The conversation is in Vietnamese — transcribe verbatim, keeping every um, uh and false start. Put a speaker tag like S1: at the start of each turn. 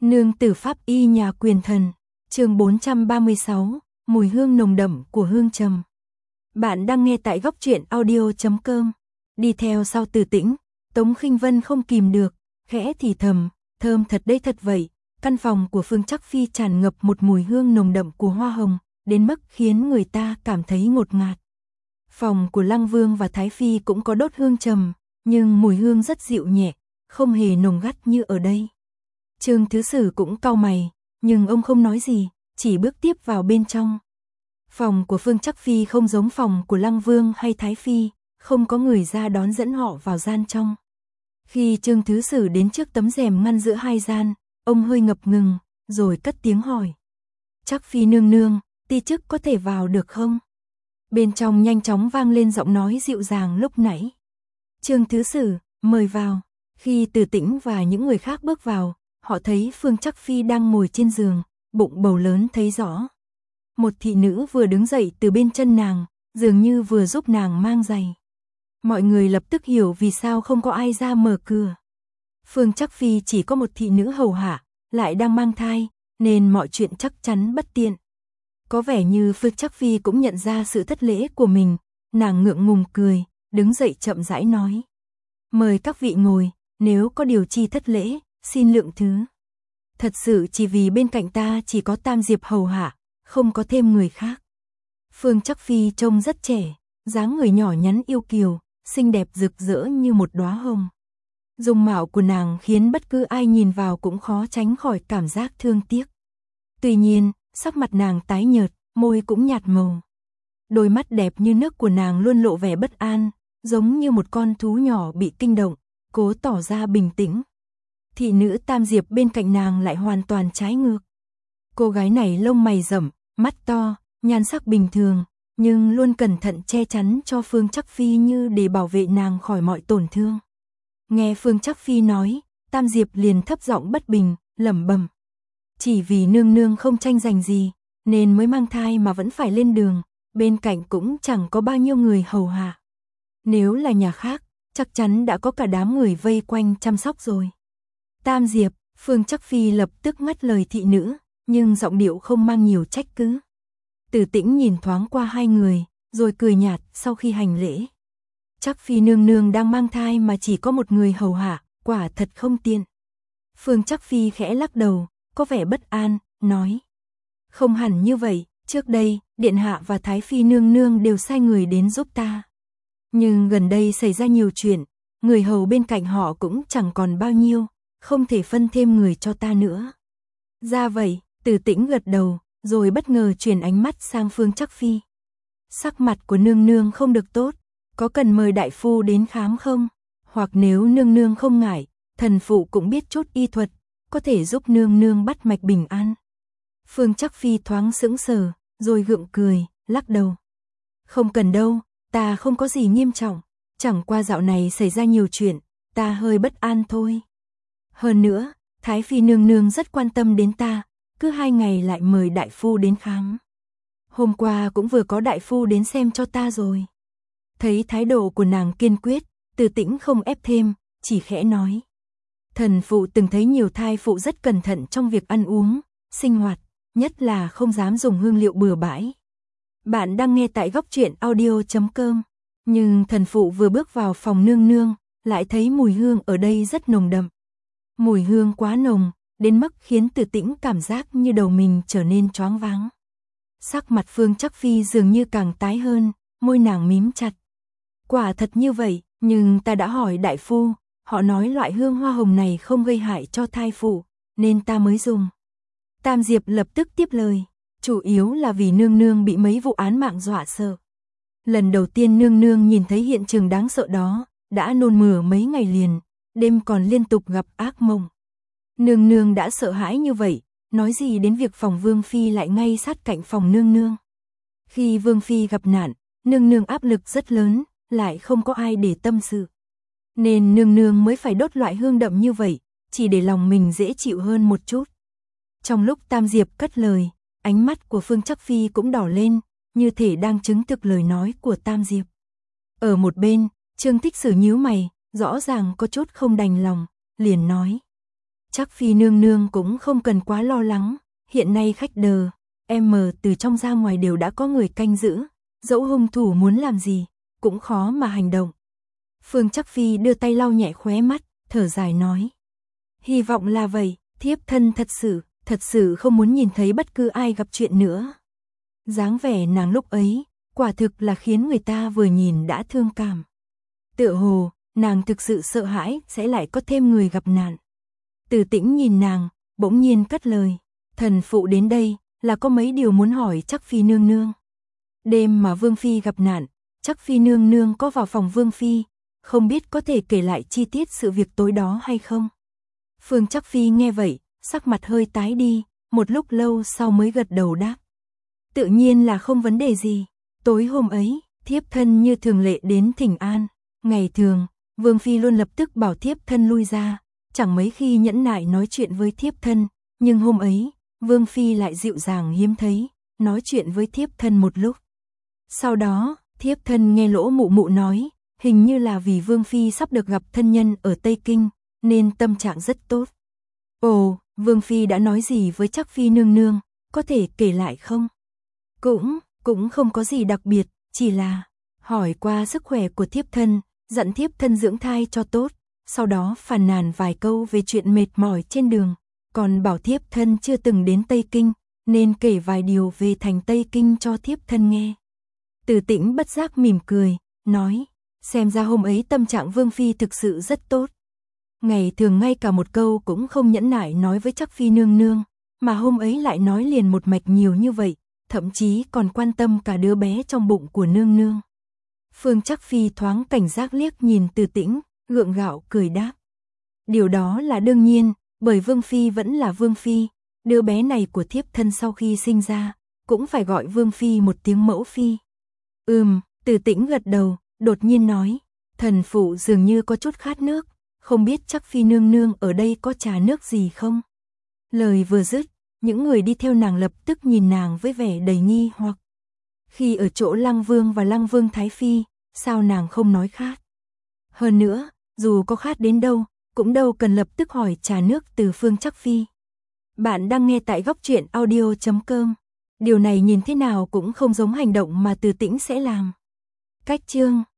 S1: Nương tử pháp y nhà quyền thần, chương bốn trăm ba mươi sáu, mùi hương nồng đậm của hương trầm. Bạn đang nghe tại góc truyện audio chấm com. Đi theo sau Từ Tĩnh, Tống Khinh Vân không kìm được, khẽ thì thầm, thơm thật đấy thật vậy. Căn phòng của Phương Trắc Phi tràn ngập một mùi hương nồng đậm của hoa hồng, đến mức khiến người ta cảm thấy ngột ngạt. Phòng của Lăng Vương và Thái Phi cũng có đốt hương trầm, nhưng mùi hương rất dịu nhẹ, không hề nồng gắt như ở đây. Trương Thứ Sử cũng cau mày, nhưng ông không nói gì, chỉ bước tiếp vào bên trong. Phòng của Phương Trắc Phi không giống phòng của Lăng Vương hay Thái Phi, không có người ra đón dẫn họ vào gian trong. Khi Trương Thứ Sử đến trước tấm rèm ngăn giữa hai gian, ông hơi ngập ngừng, rồi cất tiếng hỏi. Trắc Phi nương nương, ti chức có thể vào được không? Bên trong nhanh chóng vang lên giọng nói dịu dàng lúc nãy. Trương Thứ Sử, mời vào. Khi Từ Tĩnh và những người khác bước vào, họ thấy Phương Trắc Phi đang ngồi trên giường, bụng bầu lớn thấy rõ. Một thị nữ vừa đứng dậy từ bên chân nàng, dường như vừa giúp nàng mang giày. Mọi người lập tức hiểu vì sao không có ai ra mở cửa. Phương Trắc Phi chỉ có một thị nữ hầu hạ, lại đang mang thai, nên mọi chuyện chắc chắn bất tiện. Có vẻ như Phương Trắc Phi cũng nhận ra sự thất lễ của mình, nàng ngượng ngùng cười, đứng dậy chậm rãi nói. Mời các vị ngồi, nếu có điều chi thất lễ, xin lượng thứ. Thật sự chỉ vì bên cạnh ta chỉ có Tam Diệp hầu hạ, không có thêm người khác. Phương Trắc Phi trông rất trẻ, dáng người nhỏ nhắn yêu kiều, xinh đẹp rực rỡ như một đóa hồng. Dung mạo của nàng khiến bất cứ ai nhìn vào cũng khó tránh khỏi cảm giác thương tiếc. Tuy nhiên, sắc mặt nàng tái nhợt, môi cũng nhạt màu. Đôi mắt đẹp như nước của nàng luôn lộ vẻ bất an, giống như một con thú nhỏ bị kinh động, cố tỏ ra bình tĩnh. Thị nữ Tam Diệp bên cạnh nàng lại hoàn toàn trái ngược. Cô gái này lông mày rậm, mắt to, nhan sắc bình thường, nhưng luôn cẩn thận che chắn cho Phương Trắc Phi như để bảo vệ nàng khỏi mọi tổn thương. Nghe Phương Trắc Phi nói, Tam Diệp liền thấp giọng bất bình, lẩm bẩm. Chỉ vì nương nương không tranh giành gì, nên mới mang thai mà vẫn phải lên đường, bên cạnh cũng chẳng có bao nhiêu người hầu hạ. Nếu là nhà khác, chắc chắn đã có cả đám người vây quanh chăm sóc rồi. Tam Diệp, Phương Trắc Phi lập tức ngắt lời thị nữ, nhưng giọng điệu không mang nhiều trách cứ. Từ Tĩnh nhìn thoáng qua hai người, rồi cười nhạt sau khi hành lễ. Trắc Phi nương nương đang mang thai mà chỉ có một người hầu hạ, quả thật không tiện. Phương Trắc Phi khẽ lắc đầu, có vẻ bất an, nói. Không hẳn như vậy, trước đây, Điện Hạ và Thái Phi nương nương đều sai người đến giúp ta. Nhưng gần đây xảy ra nhiều chuyện, người hầu bên cạnh họ cũng chẳng còn bao nhiêu, không thể phân thêm người cho ta nữa. Ra vậy, Từ Tĩnh gật đầu, rồi bất ngờ chuyển ánh mắt sang Phương Trắc Phi. Sắc mặt của nương nương không được tốt, có cần mời đại phu đến khám không? Hoặc nếu nương nương không ngại, thần phụ cũng biết chút y thuật, có thể giúp nương nương bắt mạch bình an. Phương Trắc Phi thoáng sững sờ, rồi gượng cười, lắc đầu. Không cần đâu, ta không có gì nghiêm trọng, chẳng qua dạo này xảy ra nhiều chuyện, ta hơi bất an thôi. Hơn nữa, Thái Phi nương nương rất quan tâm đến ta, cứ hai ngày lại mời đại phu đến khám. Hôm qua cũng vừa có đại phu đến xem cho ta rồi. Thấy thái độ của nàng kiên quyết, Từ Tĩnh không ép thêm, chỉ khẽ nói. Thần phụ từng thấy nhiều thai phụ rất cẩn thận trong việc ăn uống, sinh hoạt, nhất là không dám dùng hương liệu bừa bãi. Bạn đang nghe tại góc truyện audio chấm com, nhưng thần phụ vừa bước vào phòng nương nương, lại thấy mùi hương ở đây rất nồng đậm. Mùi hương quá nồng, đến mức khiến Từ Tĩnh cảm giác như đầu mình trở nên choáng váng. Sắc mặt Phương Trắc Phi dường như càng tái hơn, môi nàng mím chặt. Quả thật như vậy, nhưng ta đã hỏi đại phu, họ nói loại hương hoa hồng này không gây hại cho thai phụ, nên ta mới dùng. Tam Diệp lập tức tiếp lời, chủ yếu là vì nương nương bị mấy vụ án mạng dọa sợ. Lần đầu tiên nương nương nhìn thấy hiện trường đáng sợ đó, đã nôn mửa mấy ngày liền, đêm còn liên tục gặp ác mộng. Nương nương đã sợ hãi như vậy, nói gì đến việc phòng Vương Phi lại ngay sát cạnh phòng nương nương. Khi Vương Phi gặp nạn, nương nương áp lực rất lớn, lại không có ai để tâm sự. Nên nương nương mới phải đốt loại hương đậm như vậy, chỉ để lòng mình dễ chịu hơn một chút. Trong lúc Tam Diệp cất lời, ánh mắt của Phương Trắc Phi cũng đỏ lên, như thể đang chứng thực lời nói của Tam Diệp. Ở một bên, Trương Thích Sử nhíu mày, rõ ràng có chút không đành lòng, liền nói. Trác Phi nương nương cũng không cần quá lo lắng, hiện nay khách đờ, em từ trong ra ngoài đều đã có người canh giữ, dẫu hung thủ muốn làm gì, cũng khó mà hành động. Phương Trác Phi đưa tay lau nhẹ khóe mắt, thở dài nói. Hy vọng là vậy, thiếp thân thật sự, thật sự không muốn nhìn thấy bất cứ ai gặp chuyện nữa. Dáng vẻ nàng lúc ấy, quả thực là khiến người ta vừa nhìn đã thương cảm. Tựa hồ, nàng thực sự sợ hãi sẽ lại có thêm người gặp nạn. Từ Tĩnh nhìn nàng, bỗng nhiên cất lời. Thần phụ đến đây, là có mấy điều muốn hỏi Trác Phi nương nương. Đêm mà Vương Phi gặp nạn, Trác Phi nương nương có vào phòng Vương Phi, không biết có thể kể lại chi tiết sự việc tối đó hay không? Phương Trác Phi nghe vậy, sắc mặt hơi tái đi, một lúc lâu sau mới gật đầu đáp. Tự nhiên là không vấn đề gì. Tối hôm ấy, thiếp thân như thường lệ đến thỉnh an. Ngày thường, Vương Phi luôn lập tức bảo thiếp thân lui ra, chẳng mấy khi nhẫn nại nói chuyện với thiếp thân, nhưng hôm ấy, Vương Phi lại dịu dàng hiếm thấy, nói chuyện với thiếp thân một lúc. Sau đó, thiếp thân nghe Lỗ mụ mụ nói, hình như là vì Vương Phi sắp được gặp thân nhân ở Tây Kinh, nên tâm trạng rất tốt. Ồ, Vương Phi đã nói gì với Trác Phi nương nương, có thể kể lại không? Cũng, cũng không có gì đặc biệt, chỉ là hỏi qua sức khỏe của thiếp thân, dặn thiếp thân dưỡng thai cho tốt, sau đó phàn nàn vài câu về chuyện mệt mỏi trên đường, còn bảo thiếp thân chưa từng đến Tây Kinh, nên kể vài điều về thành Tây Kinh cho thiếp thân nghe. Từ Tĩnh bất giác mỉm cười, nói, xem ra hôm ấy tâm trạng Vương Phi thực sự rất tốt. Ngày thường ngay cả một câu cũng không nhẫn nại nói với Trác Phi nương nương, mà hôm ấy lại nói liền một mạch nhiều như vậy, thậm chí còn quan tâm cả đứa bé trong bụng của nương nương. Phương Trác Phi thoáng cảnh giác liếc nhìn Từ Tĩnh, gượng gạo cười đáp. Điều đó là đương nhiên, bởi Vương Phi vẫn là Vương Phi, đứa bé này của thiếp thân sau khi sinh ra, cũng phải gọi Vương Phi một tiếng mẫu phi. Ừm, Từ Tĩnh gật đầu, đột nhiên nói, thần phụ dường như có chút khát nước, không biết Trác Phi nương nương ở đây có trà nước gì không? Lời vừa dứt, những người đi theo nàng lập tức nhìn nàng với vẻ đầy nghi hoặc. Khi ở chỗ Lăng Vương và Lăng Vương Thái Phi, sao nàng không nói khát? Hơn nữa, dù có khát đến đâu, cũng đâu cần lập tức hỏi trà nước từ Phương Trác Phi. Bạn đang nghe tại góc truyện audio chấm com. Điều này nhìn thế nào cũng không giống hành động mà Từ Tĩnh sẽ làm. Cách chương